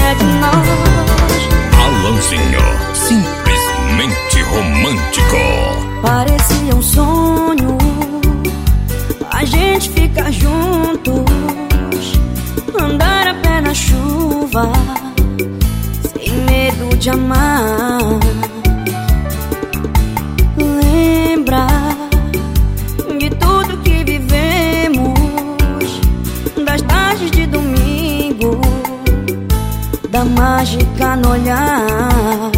é de nós. Alanzinho, simplesmente romântico. Parecia um sonho a gente ficar juntos, andar a pé na chuva, sem medo de amar. Lembra de tudo que vivemos, das tardes de domingo, da mágica no olhar.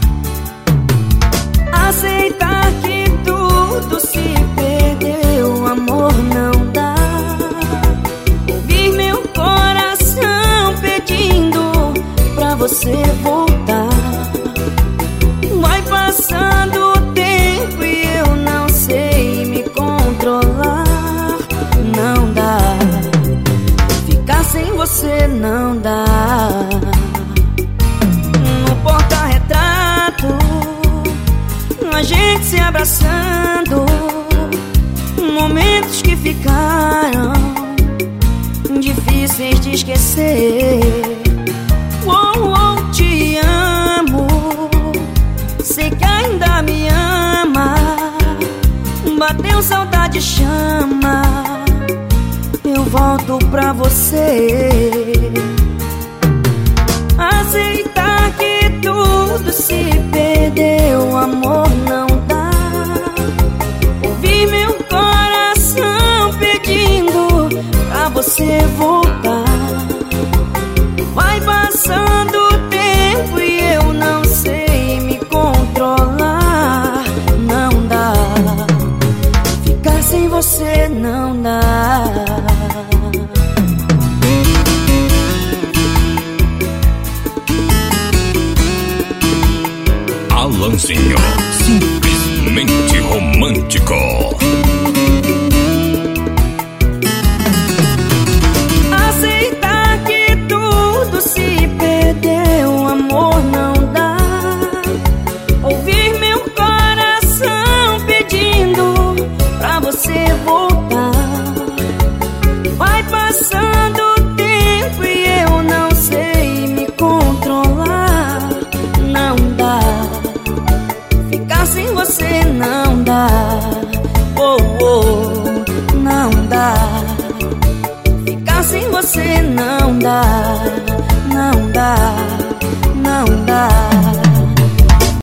Aceitar que tudo se perdeu, amor não dá. Ouvir meu coração pedindo pra você voltar. Vai passando o tempo e eu não sei me controlar. Não dá, ficar sem você não dá. No porta-retrato, a gente se abraçando, momentos que ficaram difíceis de esquecer. Te amo, sei que ainda me ama. Bateu saudade, chama, eu volto pra você. Aceitar que tudo se perdeu, amor não dá. Ouvir meu coração pedindo pra você voltar. Vai passando o tempo e eu não sei me controlar. Não dá, ficar sem você não dá. Alanzinho, simplesmente romântico.